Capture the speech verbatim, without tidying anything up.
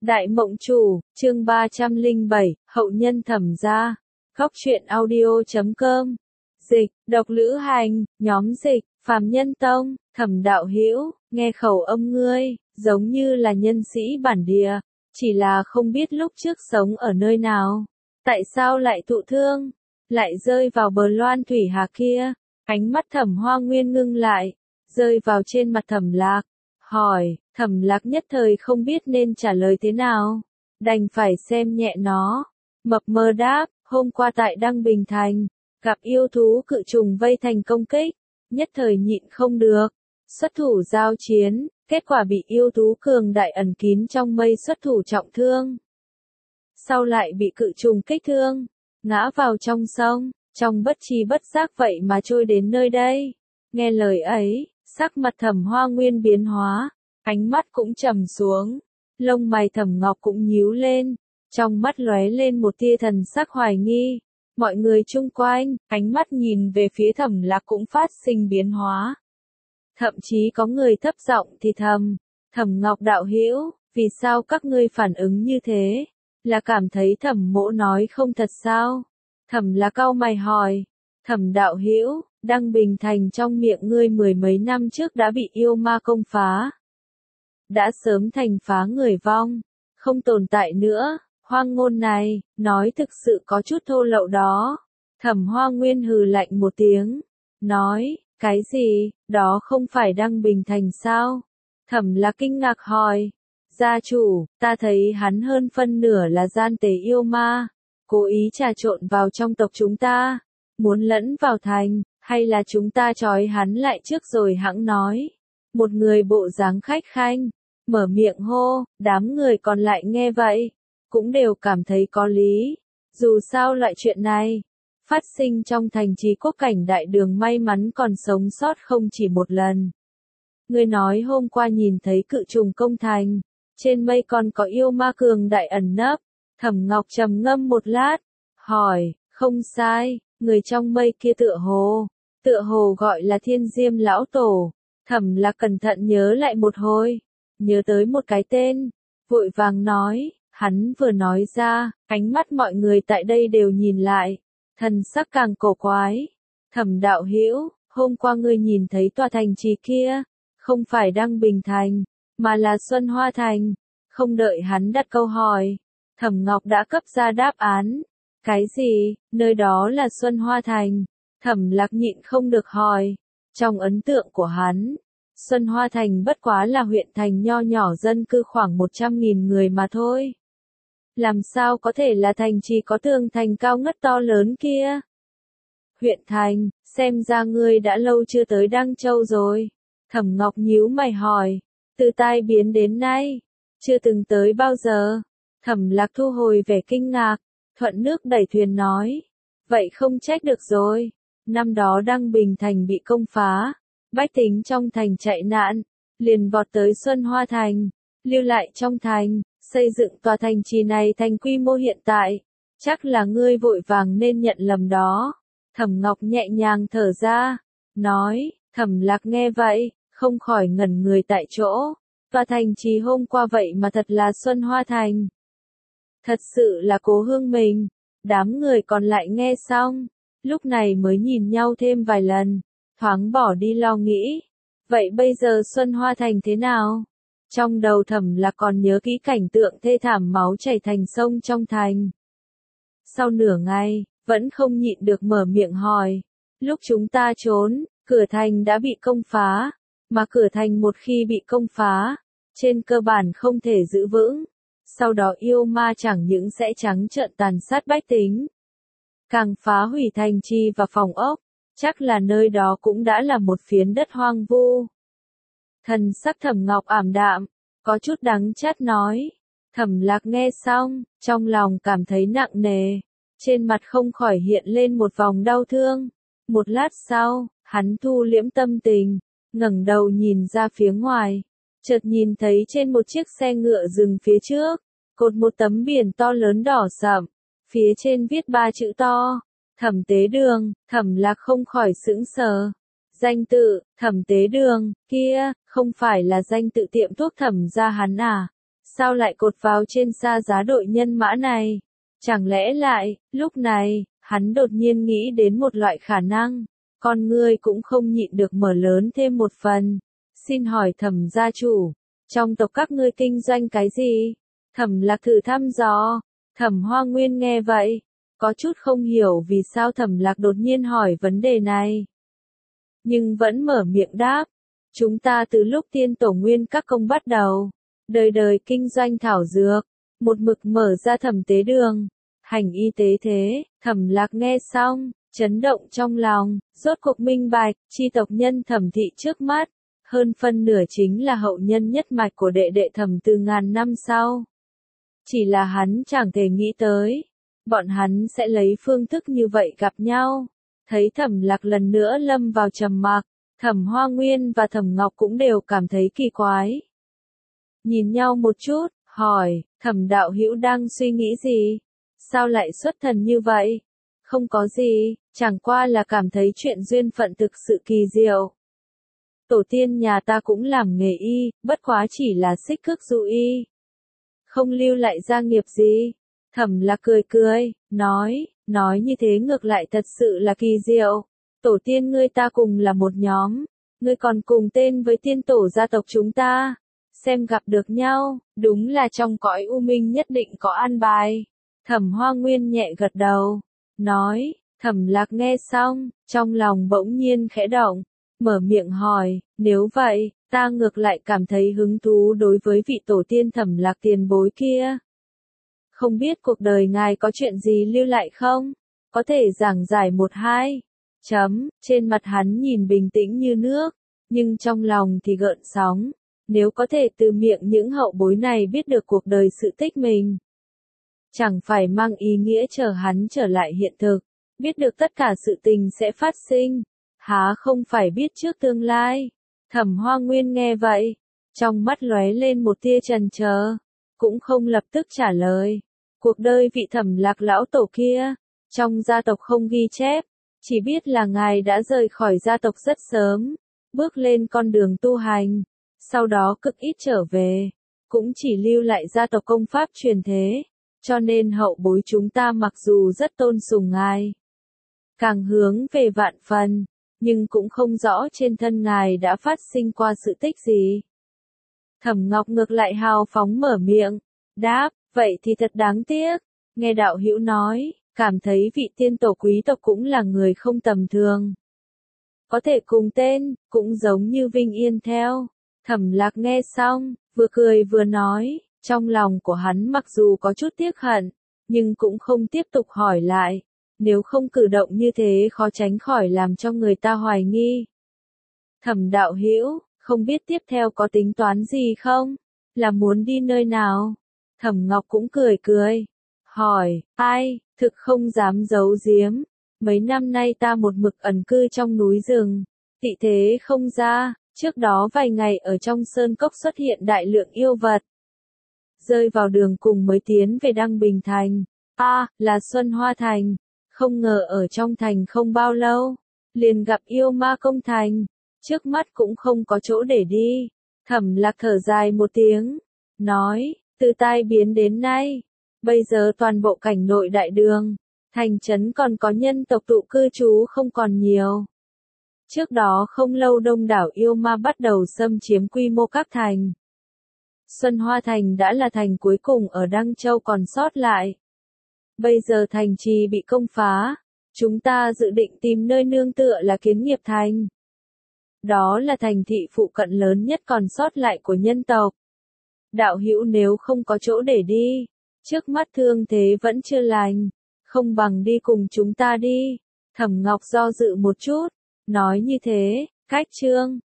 Đại Mộng Chủ, chương ba trăm lẻ bảy, Hậu nhân Thẩm gia. Góc truyện audio chấm com. Dịch, độc lữ hành, nhóm dịch, phàm nhân tông, Thẩm đạo hữu, nghe khẩu âm ngươi, giống như là nhân sĩ bản địa, chỉ là không biết lúc trước sống ở nơi nào. Tại sao lại thụ thương, lại rơi vào bờ loan thủy hà kia? Ánh mắt Thẩm Hoa Nguyên ngưng lại, rơi vào trên mặt Thẩm Lạc, hỏi. Thẩm Lạc nhất thời không biết nên trả lời thế nào, đành phải xem nhẹ nó. Mập mờ đáp, hôm qua tại Đăng Bình Thành, gặp yêu thú cự trùng vây thành công kích, nhất thời nhịn không được, xuất thủ giao chiến, kết quả bị yêu thú cường đại ẩn kín trong mây xuất thủ trọng thương. Sau lại bị cự trùng kích thương, ngã vào trong sông, trong bất tri bất giác vậy mà trôi đến nơi đây. Nghe lời ấy, sắc mặt Thẩm Hoa Nguyên biến hóa. Ánh mắt cũng trầm xuống, lông mày Thẩm Ngọc cũng nhíu lên, trong mắt lóe lên một tia thần sắc hoài nghi. Mọi người chung quanh, ánh mắt nhìn về phía Thẩm Lạc cũng phát sinh biến hóa. Thậm chí có người thấp giọng thì thầm, Thẩm Ngọc đạo hữu, vì sao các ngươi phản ứng như thế? Là cảm thấy Thẩm mỗ nói không thật sao? Thẩm Lạc cau mày hỏi, Thẩm đạo hữu, Đăng Bình Thành trong miệng ngươi mười mấy năm trước đã bị yêu ma công phá. Đã sớm thành phá người vong, không tồn tại nữa, hoang ngôn này, nói thực sự có chút thô lậu đó. Thẩm Hoa Nguyên hừ lạnh một tiếng, nói, cái gì, đó không phải Đăng Bình Thành sao? Thẩm Lạc kinh ngạc hỏi, gia chủ, ta thấy hắn hơn phân nửa là gian tế yêu ma, cố ý trà trộn vào trong tộc chúng ta, muốn lẫn vào thành, hay là chúng ta trói hắn lại trước rồi hẵng nói. Một người bộ dáng khách khanh, mở miệng hô, đám người còn lại nghe vậy, cũng đều cảm thấy có lý. Dù sao loại chuyện này, phát sinh trong thành trì Quốc Cảnh Đại Đường may mắn còn sống sót không chỉ một lần. Người nói hôm qua nhìn thấy cự trùng công thành, trên mây còn có yêu ma cường đại ẩn nấp. Thẩm Ngọc trầm ngâm một lát, hỏi, không sai, người trong mây kia tựa hồ, tựa hồ gọi là Thiên Diêm lão tổ. Thẩm Lạc cẩn thận nhớ lại một hồi, nhớ tới một cái tên, vội vàng nói, hắn vừa nói ra, ánh mắt mọi người tại đây đều nhìn lại, thần sắc càng cổ quái. Thẩm đạo hữu, hôm qua ngươi nhìn thấy tòa thành trì kia, không phải Đăng Bình Thành, mà là Xuân Hoa Thành. Không đợi hắn đặt câu hỏi, Thẩm Ngọc đã cấp ra đáp án. Cái gì, nơi đó là Xuân Hoa Thành? Thẩm Lạc nhịn không được hỏi. Trong ấn tượng của hắn, Xuân Hoa Thành bất quá là huyện thành nho nhỏ dân cư khoảng một trăm nghìn người mà thôi. Làm sao có thể là thành trì có tường thành cao ngất to lớn kia? Huyện thành, xem ra ngươi đã lâu chưa tới Đăng Châu rồi. Thẩm Ngọc nhíu mày hỏi, từ tai biến đến nay, chưa từng tới bao giờ. Thẩm Lạc thu hồi vẻ kinh ngạc, thuận nước đẩy thuyền nói, vậy không trách được rồi. Năm đó Đăng Bình Thành bị công phá, bách tính trong thành chạy nạn, liền vọt tới Xuân Hoa Thành, lưu lại trong thành, xây dựng tòa thành trì này thành quy mô hiện tại. Chắc là ngươi vội vàng nên nhận lầm đó. Thẩm Ngọc nhẹ nhàng thở ra, nói. Thẩm Lạc nghe vậy, không khỏi ngẩn người tại chỗ. Tòa thành trì hôm qua vậy mà thật là Xuân Hoa Thành. Thật sự là Cố Hương mình. Đám người còn lại nghe xong, lúc này mới nhìn nhau thêm vài lần, thoáng bỏ đi lo nghĩ. Vậy bây giờ Xuân Hoa Thành thế nào? Trong đầu Thẩm Lạc còn nhớ kỹ cảnh tượng thê thảm máu chảy thành sông trong thành. Sau nửa ngày, vẫn không nhịn được mở miệng hỏi. Lúc chúng ta trốn, cửa thành đã bị công phá, mà cửa thành một khi bị công phá, trên cơ bản không thể giữ vững. Sau đó yêu ma chẳng những sẽ trắng trợn tàn sát bách tính, càng phá hủy thành trì và phòng ốc, chắc là nơi đó cũng đã là một phiến đất hoang vu. Thần sắc Thẩm Ngọc ảm đạm, có chút đắng chát nói. Thẩm Lạc nghe xong, trong lòng cảm thấy nặng nề, trên mặt không khỏi hiện lên một vòng đau thương. Một lát sau, hắn thu liễm tâm tình, ngẩng đầu nhìn ra phía ngoài, chợt nhìn thấy trên một chiếc xe ngựa dừng phía trước, cột một tấm biển to lớn đỏ sậm, phía trên viết ba chữ to, Thẩm Tế Đường. Thẩm Lạc không khỏi sững sờ. Danh tự, Thẩm Tế Đường, kia, không phải là danh tự tiệm thuốc Thẩm gia hắn à? Sao lại cột vào trên xa giá đội nhân mã này? Chẳng lẽ lại, lúc này, hắn đột nhiên nghĩ đến một loại khả năng, con ngươi cũng không nhịn được mở lớn thêm một phần. Xin hỏi Thẩm gia chủ, trong tộc các ngươi kinh doanh cái gì? Thẩm Lạc thử thăm dò. Thẩm Hoa Nguyên nghe vậy, có chút không hiểu vì sao Thẩm Lạc đột nhiên hỏi vấn đề này. Nhưng vẫn mở miệng đáp, chúng ta từ lúc tiên tổ nguyên các công bắt đầu, đời đời kinh doanh thảo dược, một mực mở ra thẩm tế đường, hành y tế thế. Thẩm Lạc nghe xong, chấn động trong lòng, rốt cuộc minh bạch, chi tộc nhân Thẩm thị trước mắt, hơn phân nửa chính là hậu nhân nhất mạch của đệ đệ Thẩm từ ngàn năm sau. Chỉ là hắn chẳng thể nghĩ tới, bọn hắn sẽ lấy phương thức như vậy gặp nhau. Thấy Thẩm Lạc lần nữa lâm vào trầm mặc, Thẩm Hoa Nguyên và Thẩm Ngọc cũng đều cảm thấy kỳ quái. Nhìn nhau một chút, hỏi, Thẩm đạo hữu đang suy nghĩ gì? Sao lại xuất thần như vậy? Không có gì, chẳng qua là cảm thấy chuyện duyên phận thực sự kỳ diệu. Tổ tiên nhà ta cũng làm nghề y, bất quá chỉ là xích cước dụ y. Không lưu lại gia nghiệp gì. Thẩm Lạc cười cười, nói, nói như thế ngược lại thật sự là kỳ diệu. Tổ tiên ngươi ta cùng là một nhóm, ngươi còn cùng tên với tiên tổ gia tộc chúng ta. Xem gặp được nhau, đúng là trong cõi u minh nhất định có an bài. Thẩm Hoa Nguyên nhẹ gật đầu, nói. Thẩm Lạc nghe xong, trong lòng bỗng nhiên khẽ động, mở miệng hỏi, nếu vậy, ta ngược lại cảm thấy hứng thú đối với vị tổ tiên Thẩm Lạc tiền bối kia. Không biết cuộc đời ngài có chuyện gì lưu lại không? Có thể giảng giải một hai. Chấm, trên mặt hắn nhìn bình tĩnh như nước, nhưng trong lòng thì gợn sóng. Nếu có thể từ miệng những hậu bối này biết được cuộc đời sự tích mình, chẳng phải mang ý nghĩa chờ hắn trở lại hiện thực, biết được tất cả sự tình sẽ phát sinh, há không phải biết trước tương lai. Thẩm Hoa Nguyên nghe vậy, trong mắt lóe lên một tia chần chờ, cũng không lập tức trả lời. Cuộc đời vị Thẩm Lạc lão tổ kia, trong gia tộc không ghi chép, chỉ biết là ngài đã rời khỏi gia tộc rất sớm, bước lên con đường tu hành, sau đó cực ít trở về, cũng chỉ lưu lại gia tộc công pháp truyền thế, cho nên hậu bối chúng ta mặc dù rất tôn sùng ngài, càng hướng về vạn phần, nhưng cũng không rõ trên thân ngài đã phát sinh qua sự tích gì. Thẩm Ngọc ngược lại hào phóng mở miệng, đáp, vậy thì thật đáng tiếc, nghe đạo hữu nói, cảm thấy vị tiên tổ quý tộc cũng là người không tầm thường. Có thể cùng tên, cũng giống như Vinh Yên theo. Thẩm Lạc nghe xong, vừa cười vừa nói, trong lòng của hắn mặc dù có chút tiếc hận, nhưng cũng không tiếp tục hỏi lại, nếu không cử động như thế khó tránh khỏi làm cho người ta hoài nghi. Thẩm đạo hữu, không biết tiếp theo có tính toán gì không? Là muốn đi nơi nào? Thẩm Ngọc cũng cười cười, hỏi, ai, thực không dám giấu giếm, mấy năm nay ta một mực ẩn cư trong núi rừng, tị thế không ra. Trước đó vài ngày ở trong sơn cốc xuất hiện đại lượng yêu vật. Rơi vào đường cùng mới tiến về Đăng Bình Thành. A, à, là Xuân Hoa Thành. Không ngờ ở trong thành không bao lâu, liền gặp yêu ma công thành. Trước mắt cũng không có chỗ để đi. Thẩm Lạc thở dài một tiếng, nói, từ tai biến đến nay, bây giờ toàn bộ cảnh nội đại đường, thành trấn còn có nhân tộc tụ cư trú không còn nhiều. Trước đó không lâu đông đảo yêu ma bắt đầu xâm chiếm quy mô các thành. Xuân Hoa Thành đã là thành cuối cùng ở Đăng Châu còn sót lại. Bây giờ thành trì bị công phá, chúng ta dự định tìm nơi nương tựa là Kiến Nghiệp Thành. Đó là thành thị phụ cận lớn nhất còn sót lại của nhân tộc. Đạo hữu nếu không có chỗ để đi, trước mắt thương thế vẫn chưa lành, không bằng đi cùng chúng ta đi. Thẩm Ngọc do dự một chút, nói như thế, cách chương